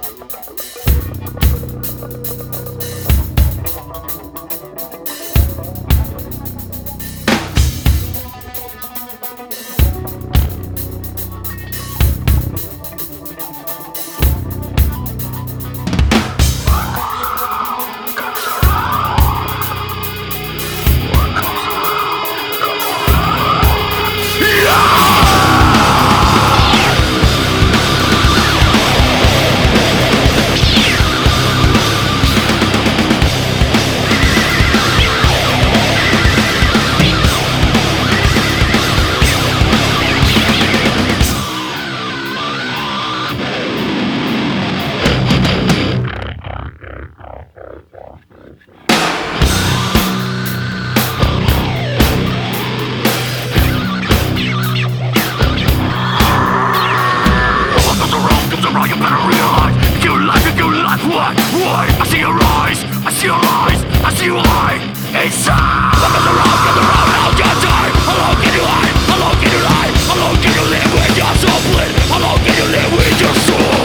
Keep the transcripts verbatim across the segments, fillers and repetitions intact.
Why? Why? I see your eyes, I see your eyes, I see you lie inside. What goes around, goes around, how can you die? How long can you hide? How long can you lie? How long can you live with your soul split? How long can you live with your soul?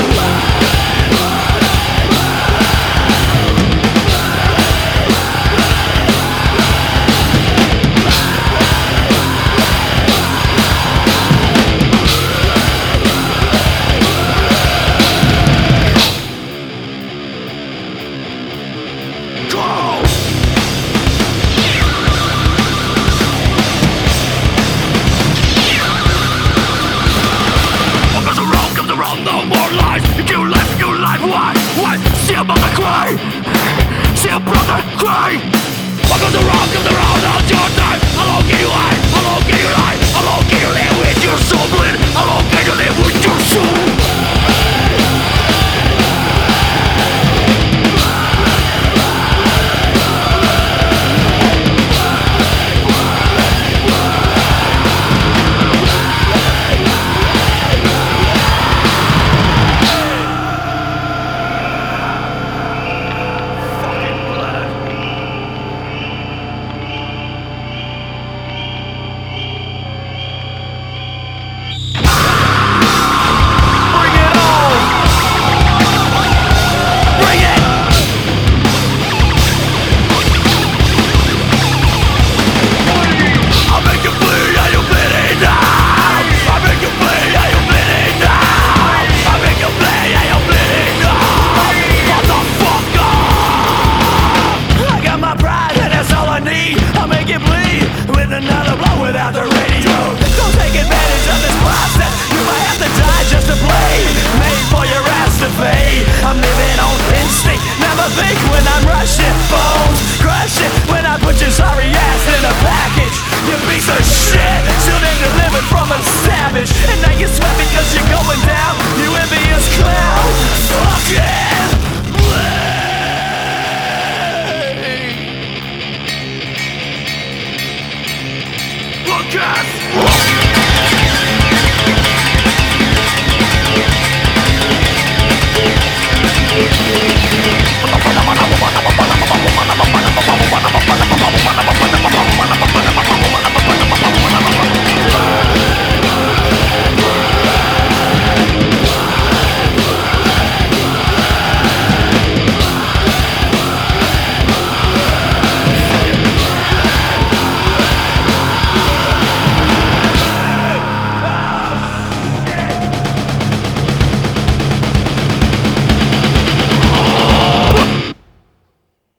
No more lies, you kill life, you kill life. Why? Why? See a mother cry, see a brother cry. What goes around, comes around, how's your time? How long can you hide? How long can you lie? How long can you live with your soul bleed? How long